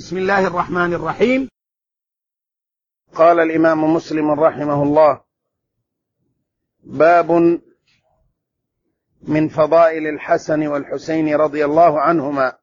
بسم الله الرحمن الرحيم. قال الإمام مسلم رحمه الله: باب من فضائل الحسن والحسين رضي الله عنهما.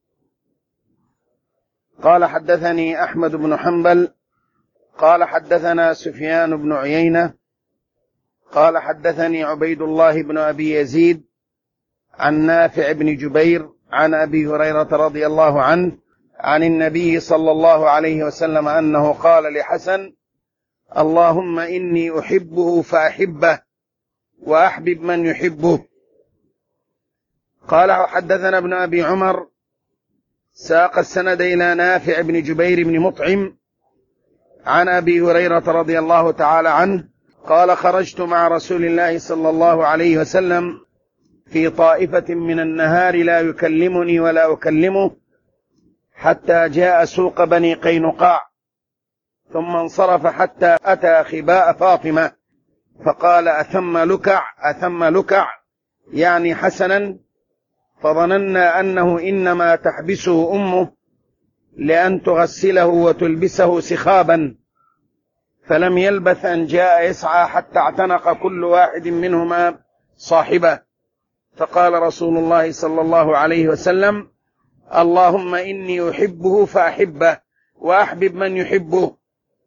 قال: حدثني أحمد بن حنبل قال حدثنا سفيان بن عيينة قال حدثني عبيد الله بن أبي يزيد عن نافع بن جبير عن أبي هريرة رضي الله عنه عن النبي صلى الله عليه وسلم أنه قال لحسن: اللهم إني أحبه فأحبه وأحبب من يحبه. قال: حدثنا ابن أبي عمر ساق السند إلى نافع بن جبير بن مطعم عن أبي هريرة رضي الله تعالى عنه قال: خرجت مع رسول الله صلى الله عليه وسلم في طائفة من النهار لا يكلمني ولا أكلمه حتى جاء سوق بني قينقاع، ثم انصرف حتى أتى خباء فاطمة فقال: أثم لكع يعني حسنا، فظننا أنه إنما تحبسه أمه لأن تغسله وتلبسه سخابا، فلم يلبث أن جاء يسعى حتى اعتنق كل واحد منهما صاحبه، فقال رسول الله صلى الله عليه وسلم: اللهم إني أحبه فأحبه وأحبب من يحبه.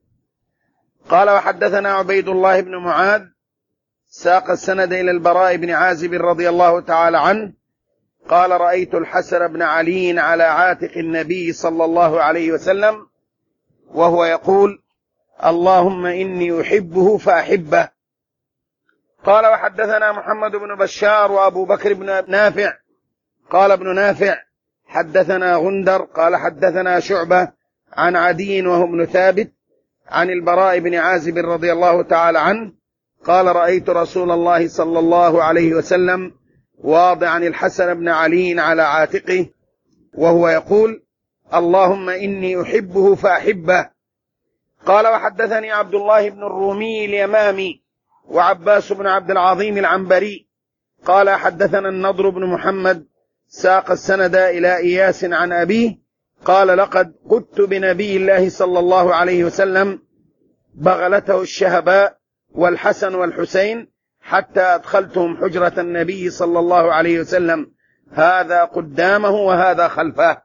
قال: وحدثنا عبيد الله بن معاذ ساق السند إلى البراء بن عازب رضي الله تعالى عنه قال: رأيت الحسن بن علي على عاتق النبي صلى الله عليه وسلم وهو يقول: اللهم إني أحبه فأحبه. قال: وحدثنا محمد بن بشار وأبو بكر بن نافع قال ابن نافع: حدثنا غندر قال حدثنا شعبة عن عدي وهو ابن ثابت عن البراء بن عازب رضي الله تعالى عنه قال: رأيت رسول الله صلى الله عليه وسلم واضعا الحسن بن علي على عاتقه وهو يقول: اللهم إني أحبه فأحبه. قال: وحدثني عبد الله بن الرومي اليمامي وعباس بن عبد العظيم العنبري قال: حدثنا النضر بن محمد ساق السند إلى إياس عن أبيه قال: لقد قدت بنبي الله صلى الله عليه وسلم بغلته الشهباء والحسن والحسين حتى أدخلتهم حجرة النبي صلى الله عليه وسلم، هذا قدامه وهذا خلفه.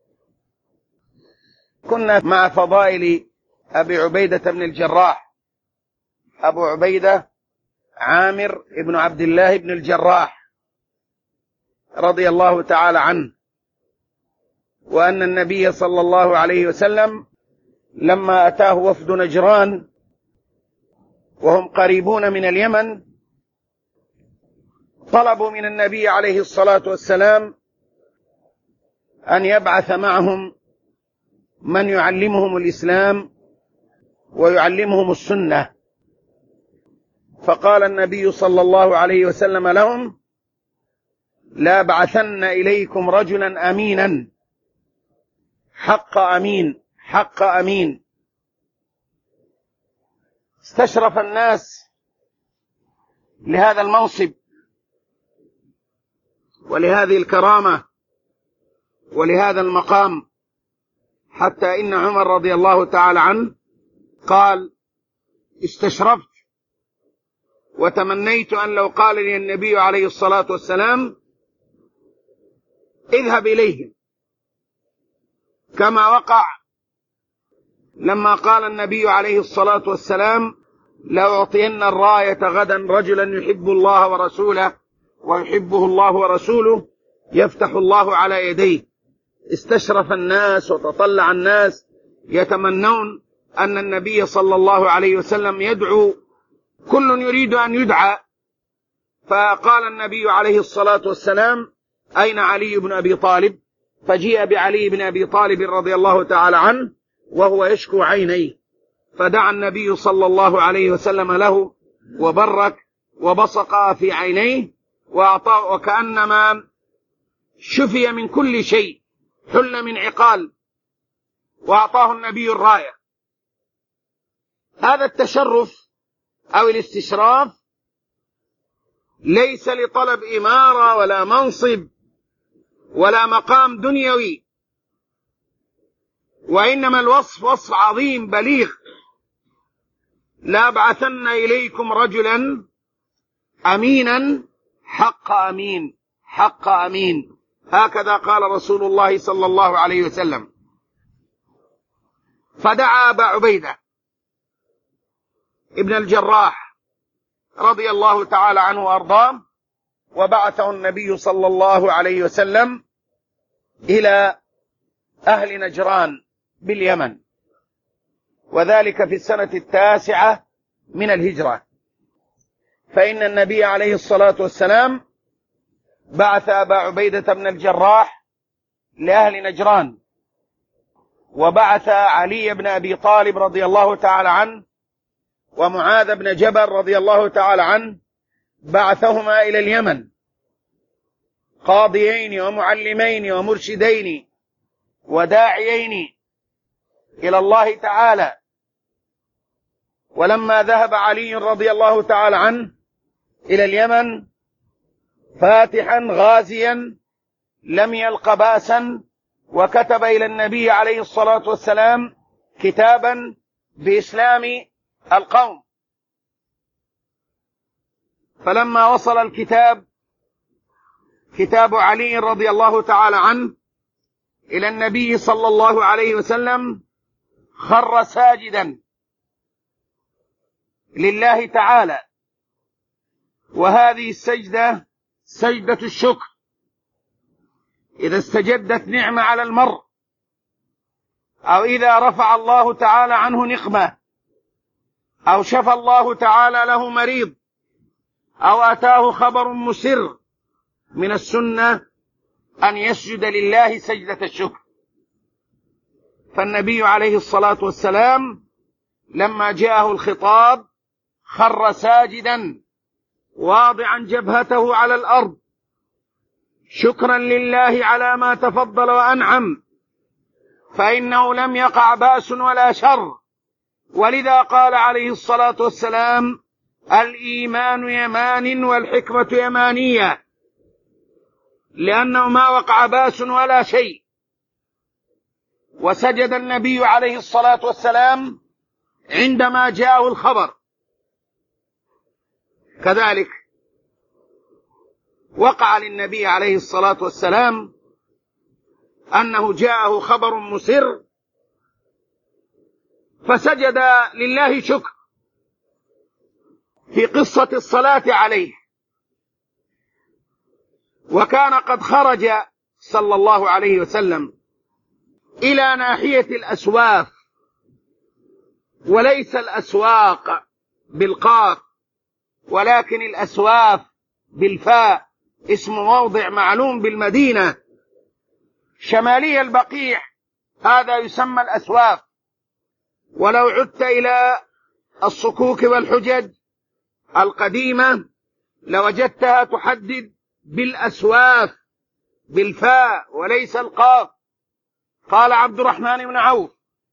كنا مع فضائل أبي عبيدة بن الجراح. أبو عبيدة عامر بن عبد الله بن الجراح رضي الله تعالى عنه، وأن النبي صلى الله عليه وسلم لما أتاه وفد نجران وهم قريبون من اليمن طلبوا من النبي عليه الصلاة والسلام أن يبعث معهم من يعلمهم الإسلام ويعلمهم السنة، فقال النبي صلى الله عليه وسلم لهم: لا بعثن إليكم رجلا أمينا حق أمين. استشرف الناس لهذا المنصب ولهذه الكرامة ولهذا المقام، حتى إن عمر رضي الله تعالى عنه قال: استشرفت وتمنيت أن لو قال لي النبي عليه الصلاة والسلام اذهب إليهم، كما وقع لما قال النبي عليه الصلاة والسلام: لأعطين الراية غدا رجلا يحب الله ورسوله ويحبه الله ورسوله يفتح الله على يديه. استشرف الناس وتطلع الناس يتمنون أن النبي صلى الله عليه وسلم يدعو، كل يريد أن يدعى، فقال النبي عليه الصلاة والسلام: أين علي بن أبي طالب؟ فجيء بعلي بن أبي طالب رضي الله تعالى عنه وهو يشكو عينيه، فدعا النبي صلى الله عليه وسلم له وبرك وبصق في عينيه وأعطاه، وكأنما شفي من كل شيء، حل من عقال، وأعطاه النبي الراية. هذا التشرف أو الاستشراف ليس لطلب إمارة ولا منصب ولا مقام دنيوي، وإنما الوصف وصف عظيم بليغ: لأبعثن إليكم رجلا أمينا حق أمين حق أمين، هكذا قال رسول الله صلى الله عليه وسلم. فدعا أبا عبيدة ابن الجراح رضي الله تعالى عنه وأرضاه، وبعثه النبي صلى الله عليه وسلم إلى أهل نجران باليمن، وذلك في السنة 9 من الهجرة. فإن النبي عليه الصلاة والسلام بعث أبا عبيدة بن الجراح لأهل نجران، وبعث علي بن أبي طالب رضي الله تعالى عنه ومعاذ بن جبل رضي الله تعالى عنه، بعثهما إلى اليمن قاضيين ومعلمين ومرشدين وداعيين إلى الله تعالى. ولما ذهب علي رضي الله تعالى عنه إلى اليمن فاتحا غازيا لم يلق باسا، وكتب إلى النبي عليه الصلاة والسلام كتابا بإسلام القوم. فلما وصل الكتاب، كتاب علي رضي الله تعالى عنه، إلى النبي صلى الله عليه وسلم، خر ساجدا لله تعالى. وهذه السجدة سجدة الشكر. إذا استجدت نعمة على المرء، أو إذا رفع الله تعالى عنه نقمة، أو شفى الله تعالى له مريض، أو أتاه خبر مسر، من السنة أن يسجد لله سجدة الشكر. فالنبي عليه الصلاة والسلام لما جاءه الخطاب خر ساجدا واضعا جبهته على الأرض شكرا لله على ما تفضل وأنعم، فإنه لم يقع بأس ولا شر. ولذا قال عليه الصلاة والسلام: الإيمان يمان والحكمة يمانية، لأنه ما وقع بأس ولا شيء. وسجد النبي عليه الصلاة والسلام عندما جاءه الخبر. كذلك وقع للنبي عليه الصلاة والسلام أنه جاءه خبر مسر فسجد لله شكر في قصة الصلاة عليه. وكان قد خرج صلى الله عليه وسلم إلى ناحية الأسواف، وليس الأسواق بالقاف ولكن الأسواف بالفاء، اسم موضع معلوم بالمدينة شمالي البقيع، هذا يسمى الأسواف. ولو عدت إلى الصكوك والحجج القديمة لوجدتها تحدد بالأسواف بالفاء وليس القاف. قال عبد الرحمن بن عوف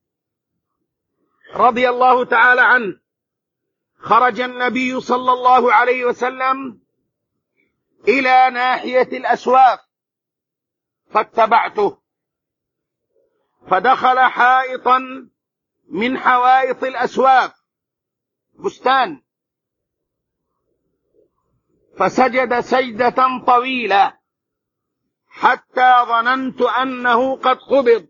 رضي الله تعالى عنه: خرج النبي صلى الله عليه وسلم إلى ناحية الأسواف فاتبعته، فدخل حائطا من حوائط الأسواف، بستان، فسجد سجدة طويلة حتى ظننت أنه قد قبض،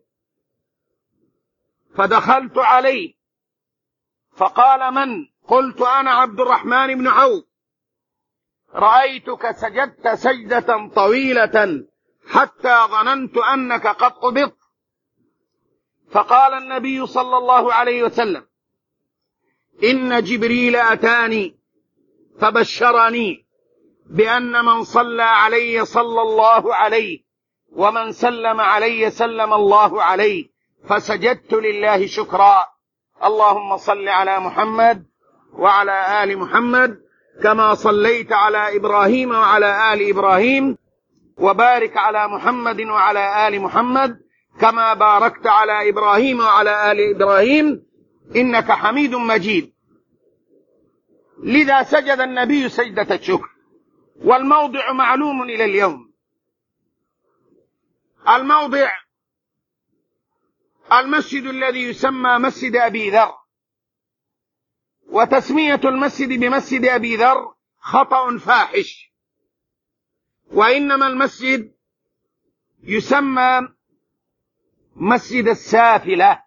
فدخلت عليه فقال: من؟ قلت: أنا عبد الرحمن بن عوف، رأيتك سجدت سجدة طويلة حتى ظننت أنك قد قبضت. فقال النبي صلى الله عليه وسلم: إن جبريل أتاني فبشرني بأن من صلى علي صلى الله عليه، ومن سلم علي سلم الله عليه، فسجدت لله شكرا. اللهم صل على محمد وعلى آل محمد كما صليت على إبراهيم وعلى آل إبراهيم، وبارك على محمد وعلى آل محمد كما باركت على إبراهيم وعلى آل إبراهيم إنك حميد مجيد. لذا سجد النبي سجدة الشكر، والموضع معلوم إلى اليوم. الموضع المسجد الذي يسمى مسجد أبي ذر، وتسمية المسجد بمسجد أبي ذر خطأ فاحش، وإنما المسجد يسمى مسجد السافلة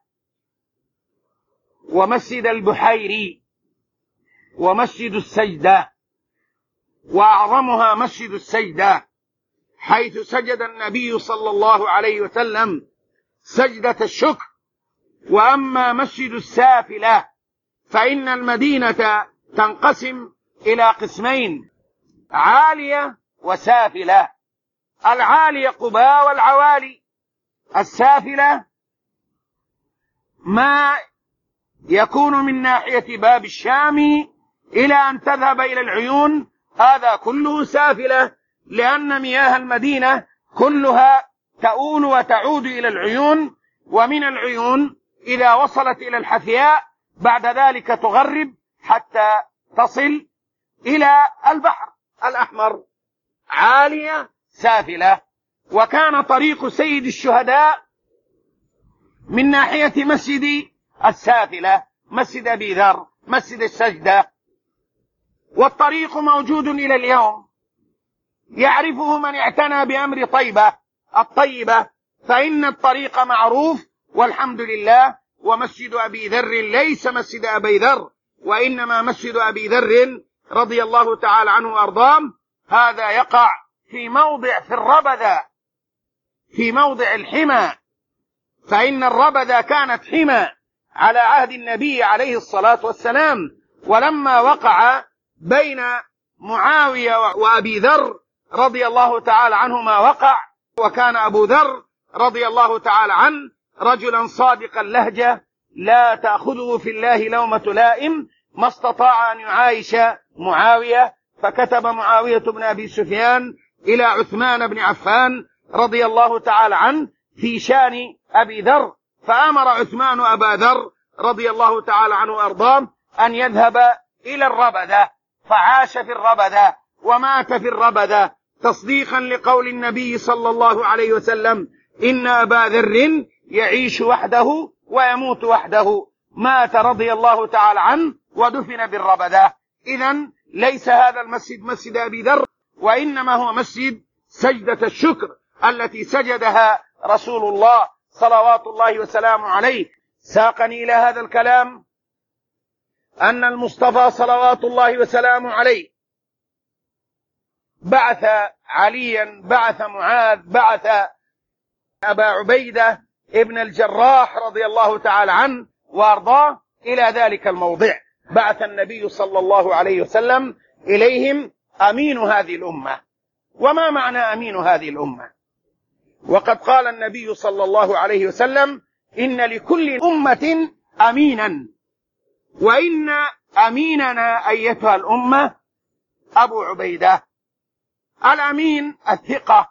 ومسجد البحيري ومسجد السجدة، وأعظمها مسجد السجدة حيث سجد النبي صلى الله عليه وسلم سجدة الشكر. وأما مسجد السافلة فإن المدينة تنقسم إلى قسمين: عالية وسافلة. العالية قباء والعوالي، السافلة ما يكون من ناحية باب الشام إلى أن تذهب إلى العيون، هذا كله سافلة، لأن مياه المدينة كلها تؤول وتعود إلى العيون، ومن العيون إذا وصلت إلى الحثياء بعد ذلك تغرب حتى تصل إلى البحر الأحمر. عالية سافلة. وكان طريق سيد الشهداء من ناحية مسجد السافلة، مسجد أبي ذر، مسجد السجدة، والطريق موجود إلى اليوم، يعرفه من اعتنى بأمر الطيبة، فإن الطريق معروف والحمد لله. ومسجد أبي ذر ليس مسجد أبي ذر، وإنما مسجد أبي ذر رضي الله تعالى عنه وأرضاه، هذا يقع في الربذة، في موضع الحمى، فإن الربذة كانت حمى على عهد النبي عليه الصلاة والسلام. ولما وقع بين معاوية وأبي ذر رضي الله تعالى عنهما وقع، وكان أبو ذر رضي الله تعالى عنه رجلا صادق اللهجة لا تأخذه في الله لومة لائم، ما استطاع أن يعايش معاوية، فكتب معاوية بن أبي سفيان إلى عثمان بن عفان رضي الله تعالى عنه في شان أبي ذر، فأمر عثمان أبا ذر رضي الله تعالى عنه وأرضاه أن يذهب إلى الربذة، فعاش في الربذة ومات في الربذة تصديقا لقول النبي صلى الله عليه وسلم: إن أبا ذر يعيش وحده ويموت وحده. مات رضي الله تعالى عنه ودفن بالربذة. إذن ليس هذا المسجد مسجد أبي ذر، وإنما هو مسجد سجدة الشكر التي سجدها رسول الله صلوات الله وسلامه عليه. ساقني إلى هذا الكلام أن المصطفى صلوات الله وسلامه عليه بعث عليا، بعث معاذ، بعث أبا عبيدة ابن الجراح رضي الله تعالى عنه وأرضاه إلى ذلك الموضع. بعث النبي صلى الله عليه وسلم إليهم أمين هذه الأمة. وما معنى أمين هذه الأمة؟ وقد قال النبي صلى الله عليه وسلم: إن لكل أمة أمينا، وإن أميننا أيتها الأمة أبو عبيدة. الأمين الثقة،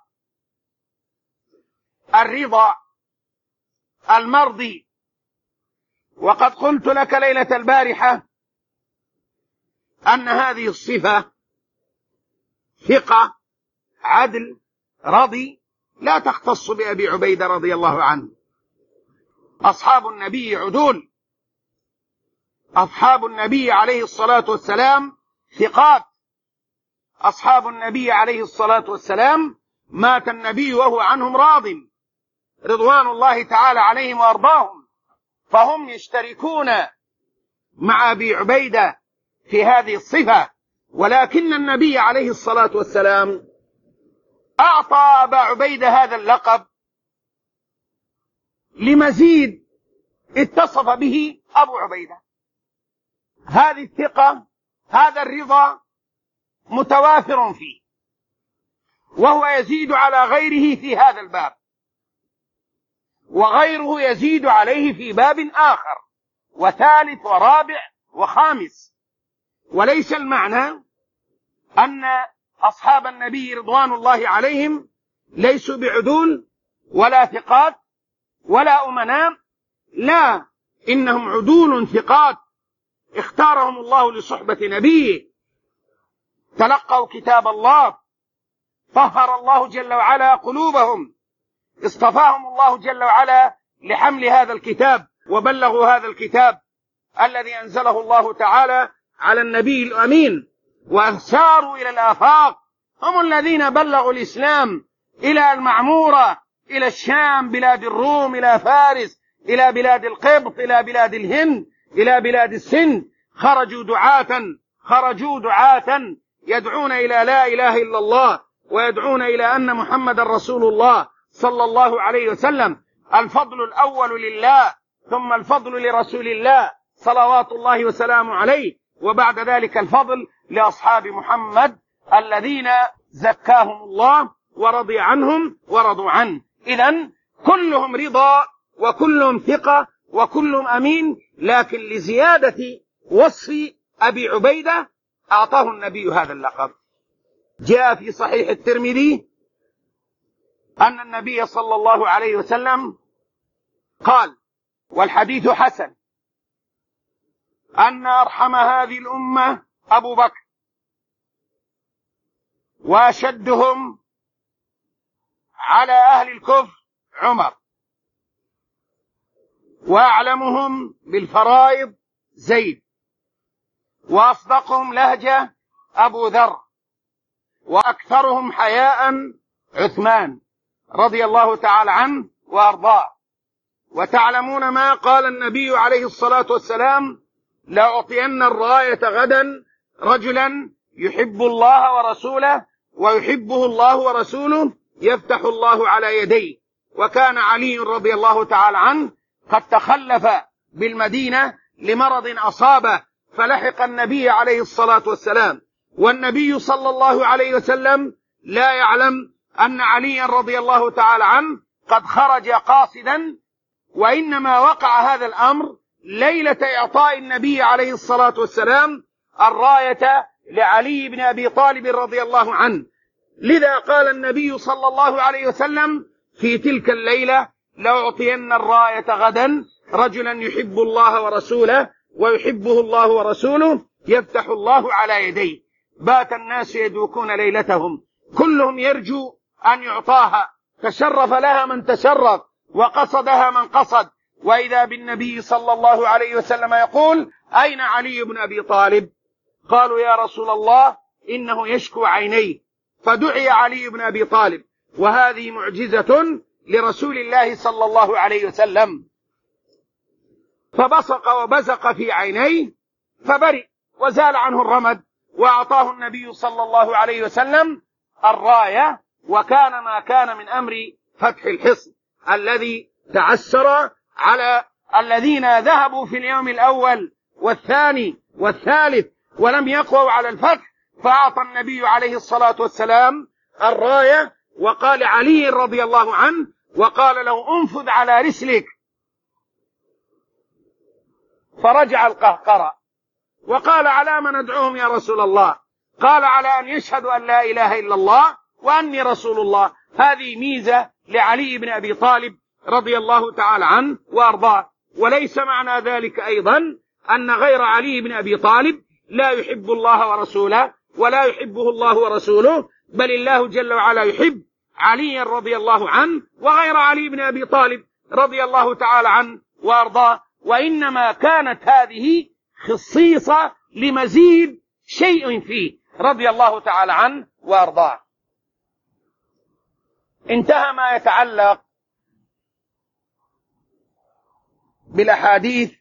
الرضا، المرضي. وقد قلت لك ليلة البارحة أن هذه الصفة ثقة، عدل، رضي لا تختص بأبي عبيدة رضي الله عنه. أصحاب النبي عدول، أصحاب النبي عليه الصلاة والسلام ثقات. أصحاب النبي عليه الصلاة والسلام مات النبي وهو عنهم راض رضوان الله تعالى عليهم وأرضاهم، فهم يشتركون مع أبي عبيدة في هذه الصفة. ولكن النبي عليه الصلاة والسلام أعطى أبا عبيدة هذا اللقب لمزيد اتصف به أبو عبيدة. هذه الثقة، هذا الرضا متوافر فيه، وهو يزيد على غيره في هذا الباب، وغيره يزيد عليه في باب آخر وثالث ورابع وخامس. وليس المعنى أن أصحاب النبي رضوان الله عليهم ليسوا بعدول ولا ثقات ولا أمناء، لا، إنهم عدول ثقات اختارهم الله لصحبة نبيه، تلقوا كتاب الله، طهر الله جل وعلا قلوبهم، اصطفاهم الله جل وعلا لحمل هذا الكتاب وبلغوا هذا الكتاب الذي أنزله الله تعالى على النبي الأمين، وساروا إلى الآفاق. هم الذين بلغوا الإسلام إلى المعمورة، إلى الشام، بلاد الروم، إلى فارس، إلى بلاد القبط، إلى بلاد الهند، إلى بلاد السند. خرجوا دعاة يدعون إلى لا إله إلا الله، ويدعون إلى أن محمد رسول الله صلى الله عليه وسلم. الفضل الأول لله، ثم الفضل لرسول الله صلوات الله وسلامه عليه، وبعد ذلك الفضل لأصحاب محمد الذين زكاهم الله ورضي عنهم ورضوا عنه. إذن كلهم رضا وكلهم ثقة وكلهم أمين، لكن لزيادة وصف أبي عبيدة أعطاه النبي هذا اللقب. جاء في صحيح الترمذي أن النبي صلى الله عليه وسلم قال، والحديث حسن، أن أرحم هذه الأمة أبو بكر، وأشدهم على أهل الكفر عمر، وأعلمهم بالفرائض زيد، وأصدقهم لهجة أبو ذر، وأكثرهم حياء عثمان رضي الله تعالى عنه وأرضاه. وتعلمون ما قال النبي عليه الصلاة والسلام: لأعطين الراية غدا رجلا يحب الله ورسوله ويحبه الله ورسوله يفتح الله على يديه. وكان علي رضي الله تعالى عنه قد تخلف بالمدينة لمرض أصابه، فلحق النبي عليه الصلاة والسلام، والنبي صلى الله عليه وسلم لا يعلم أن علي رضي الله تعالى عنه قد خرج قاصدا، وإنما وقع هذا الأمر ليلة إعطاء النبي عليه الصلاة والسلام الراية لعلي بن أبي طالب رضي الله عنه. لذا قال النبي صلى الله عليه وسلم في تلك الليلة: لأعطين الراية غدا رجلا يحب الله ورسوله ويحبه الله ورسوله يفتح الله على يديه. بات الناس يدوكون ليلتهم، كلهم يرجو أن يعطاها، تشرف لها من تشرف وقصدها من قصد، وإذا بالنبي صلى الله عليه وسلم يقول: أين علي بن أبي طالب؟ قالوا: يا رسول الله إنه يشكو عينيه. فدعي علي بن أبي طالب، وهذه معجزة لرسول الله صلى الله عليه وسلم. فبصق وبزق في عينيه فبرئ وزال عنه الرمد، وأعطاه النبي صلى الله عليه وسلم الراية. وكان ما كان من أمر فتح الحصن الذي تعسر على الذين ذهبوا في اليوم الأول والثاني والثالث ولم يقووا على الفتح، فأعطى النبي عليه الصلاة والسلام الراية، وقال علي رضي الله عنه، وقال له: انفذ على رسلك. فرجع القهقرة وقال: على ما ندعوهم يا رسول الله؟ قال: على أن يشهدوا أن لا إله إلا الله وأني رسول الله. هذه ميزة لعلي بن أبي طالب رضي الله تعالى عنه وأرضاه. وليس معنى ذلك أيضا أن غير علي بن أبي طالب لا يحب الله ورسوله ولا يحبه الله ورسوله، بل الله جل وعلا يحب علي رضي الله عنه وغير علي بن أبي طالب رضي الله تعالى عنه وأرضاه. وإنما كانت هذه خصيصة لمزيد شيء فيه رضي الله تعالى عنه وأرضاه. انتهى ما يتعلق بالأحاديث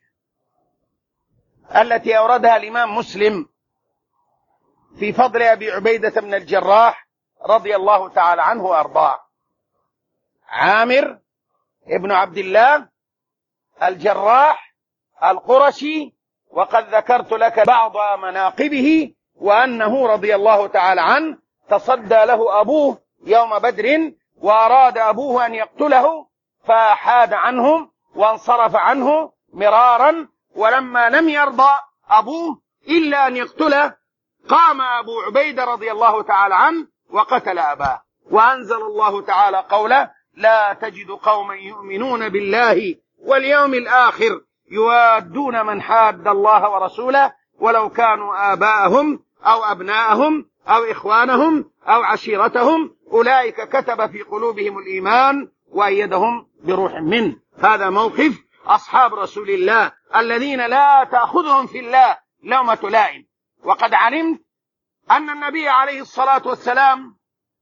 التي أوردها الإمام مسلم في فضل أبي عبيدة بن الجراح رضي الله تعالى عنه وأرضاه. عامر ابن عبد الله الجراح القرشي، وقد ذكرت لك بعض مناقبه، وأنه رضي الله تعالى عنه تصدى له أبوه يوم بدر، وأراد أبوه أن يقتله فحاد عنه وانصرف عنه مرارا، ولما لم يرضى أبوه إلا أن يقتله قام أبو عبيدة رضي الله تعالى عنه وقتل أباه. وأنزل الله تعالى قوله: لا تجد قوما يؤمنون بالله واليوم الآخر يوادون من حاد الله ورسوله ولو كانوا آباءهم أو أبناءهم أو إخوانهم أو عشيرتهم أولئك كتب في قلوبهم الإيمان وأيدهم بروح منه. هذا موقف أصحاب رسول الله الذين لا تأخذهم في الله لومة لائم. وقد علمت أن النبي عليه الصلاة والسلام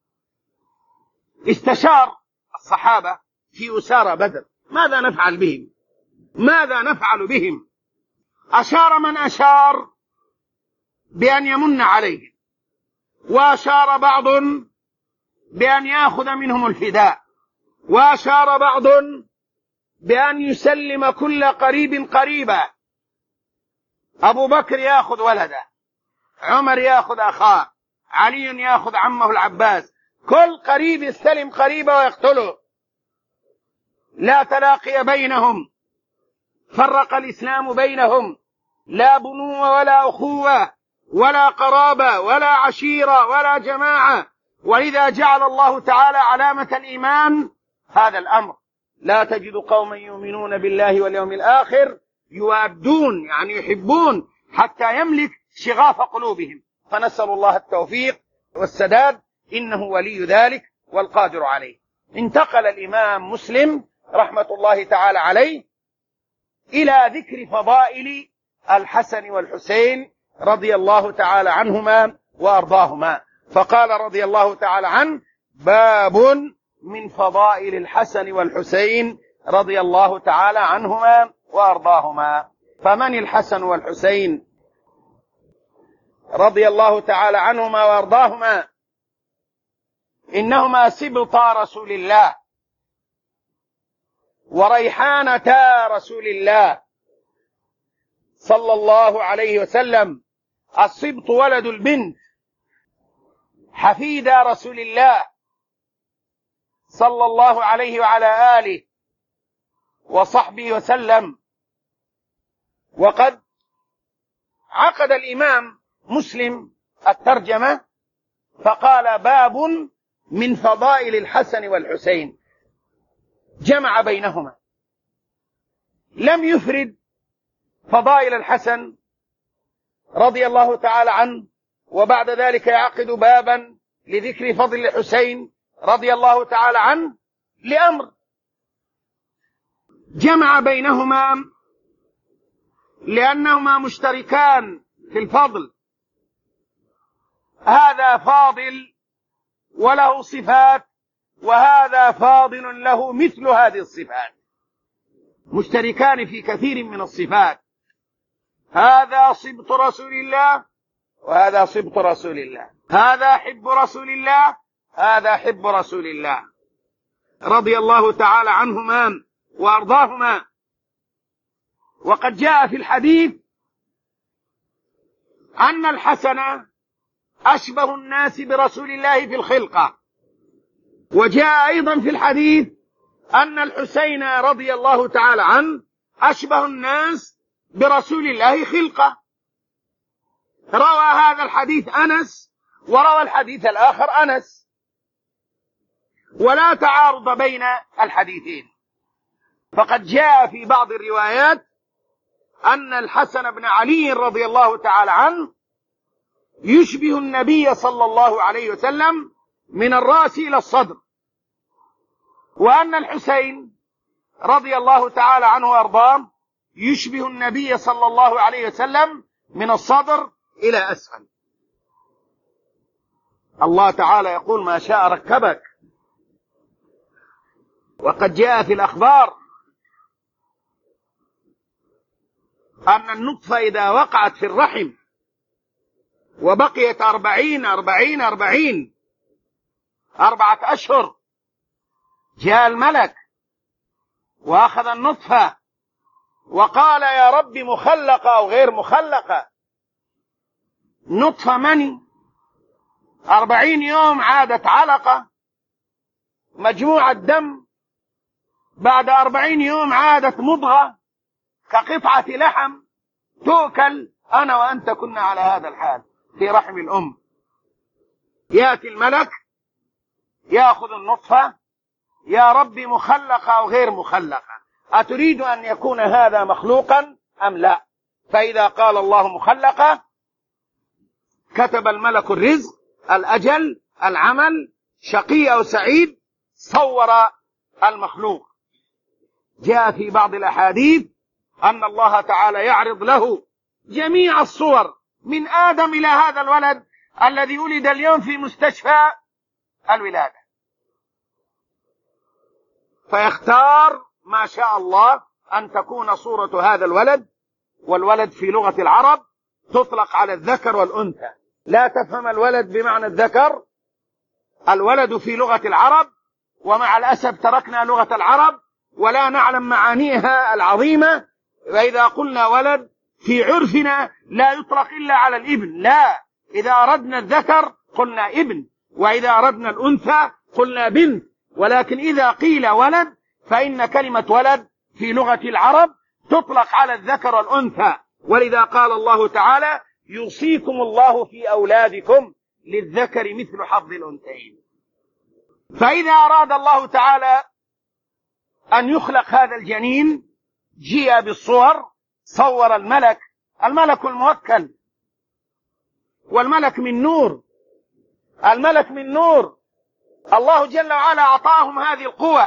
استشار الصحابة في أسارى بدر، ماذا نفعل بهم؟ ماذا نفعل بهم؟ أشار من أشار بأن يمن عليهم، وأشار بعض بأن يأخذ منهم الفداء، وأشار بعض بأن يسلم كل قريب قريبا. أبو بكر يأخذ ولده، عمر يأخذ أخاه، علي يأخذ عمه العباس، كل قريب يستلم قريبه ويقتله. لا تلاقي بينهم، فرق الإسلام بينهم، لا بنوة ولا أخوة ولا قرابة ولا عشيرة ولا جماعة. ولذا جعل الله تعالى علامة الإيمان هذا الأمر: لا تجد قوما يؤمنون بالله واليوم الآخر يوادون، يعني يحبون حتى يملك شغاف قلوبهم. فنسأل الله التوفيق والسداد، إنه ولي ذلك والقادر عليه. انتقل الإمام مسلم رحمة الله تعالى عليه إلى ذكر فضائل الحسن والحسين رضي الله تعالى عنهما وأرضاهما، فقال رضي الله تعالى عنه: باب من فضائل الحسن والحسين رضي الله تعالى عنهما وأرضاهما. فمن الحسن والحسين رضي الله تعالى عنهما وأرضاهما؟ إنهما سبطا رسول الله وريحانتا رسول الله صلى الله عليه وسلم. السبط ولد البنت، حفيدا رسول الله صلى الله عليه وعلى آله وصحبه وسلم. وقد عقد الإمام مسلم الترجمة فقال: باب من فضائل الحسن والحسين، جمع بينهما، لم يفرد فضائل الحسن رضي الله تعالى عنه وبعد ذلك يعقد بابا لذكر فضل الحسين رضي الله تعالى عنه لأمر، جمع بينهما لأنهما مشتركان في الفضل. هذا فاضل وله صفات، وهذا فاضل له مثل هذه الصفات، مشتركان في كثير من الصفات. هذا صبط رسول الله وهذا صبط رسول الله، هذا حب رسول الله هذا حب رسول الله، رضي الله تعالى عنهما وأرضاهما. وقد جاء في الحديث أن الحسن أشبه الناس برسول الله في الخلقة، وجاء أيضا في الحديث أن الحسين رضي الله تعالى عنه أشبه الناس برسول الله خلقة. روى هذا الحديث أنس وروى الحديث الآخر أنس، ولا تعارض بين الحديثين. فقد جاء في بعض الروايات أن الحسن بن علي رضي الله تعالى عنه يشبه النبي صلى الله عليه وسلم من الرأس إلى الصدر، وأن الحسين رضي الله تعالى عنه وأرضاه يشبه النبي صلى الله عليه وسلم من الصدر إلى أسفل. الله تعالى يقول: ما شاء ركبك. وقد جاء في الأخبار أن النطفة إذا وقعت في الرحم وبقيت 4 أشهر، جاء الملك وأخذ النطفة وقال: يا رب مخلقة أو غير مخلقة؟ نطفة مني 40 يوم عادت علقة، مجموعة دم، بعد 40 يوم عادت مضغة كقطعة لحم تؤكل. أنا وأنت كنا على هذا الحال في رحم الأم. يأتي الملك يأخذ النطفة: يا رب مخلقة أو غير مخلقة؟ أتريد أن يكون هذا مخلوقا أم لا؟ فإذا قال الله مخلقة كتب الملك الرزق، الأجل، العمل، شقي أو سعيد، صور المخلوق. جاء في بعض الأحاديث أن الله تعالى يعرض له جميع الصور من آدم إلى هذا الولد الذي ولد اليوم في مستشفى الولادة، فيختار ما شاء الله أن تكون صورة هذا الولد. والولد في لغة العرب تطلق على الذكر والأنثى، لا تفهم الولد بمعنى الذكر، الولد في لغة العرب، ومع الأسف تركنا لغة العرب ولا نعلم معانيها العظيمة. وإذا قلنا ولد في عرفنا لا يطلق إلا على الابن، لا، إذا أردنا الذكر قلنا ابن، وإذا أردنا الأنثى قلنا بنت. ولكن إذا قيل ولد فإن كلمة ولد في لغة العرب تطلق على الذكر والأنثى. ولذا قال الله تعالى: يوصيكم الله في أولادكم للذكر مثل حظ الأنثيين. فإذا أراد الله تعالى أن يخلق هذا الجنين جيء بالصور، صور الملك الموكل، والملك من نور، الملك من نور، الله جل وعلا أعطاهم هذه القوة،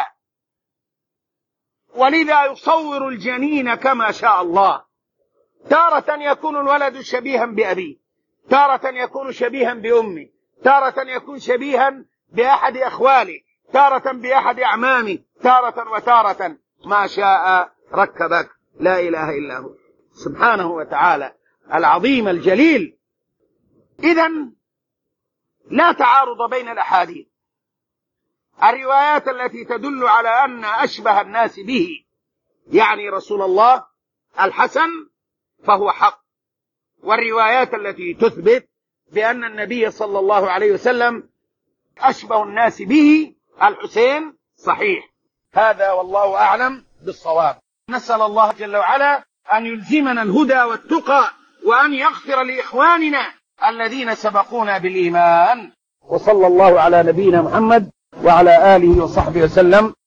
ولذا يصور الجنين كما شاء الله. تارة يكون الولد شبيها بأبيه، تارة يكون شبيها بأمه، تارة يكون شبيها بأحد أخواله، تارة بأحد أعمامه، تارة وتارة ما شاء ركبك. لا إله إلا هو سبحانه وتعالى العظيم الجليل. إذن لا تعارض بين الأحاديث. الروايات التي تدل على أن أشبه الناس به يعني رسول الله الحسن فهو حق، والروايات التي تثبت بأن النبي صلى الله عليه وسلم أشبه الناس به الحسين صحيح. هذا والله أعلم بالصواب. نسأل الله جل وعلا أن يلزمنا الهدى والتقى، وأن يغفر لإخواننا الذين سبقونا بالإيمان. وصلى الله على نبينا محمد وعلى آله وصحبه وسلم.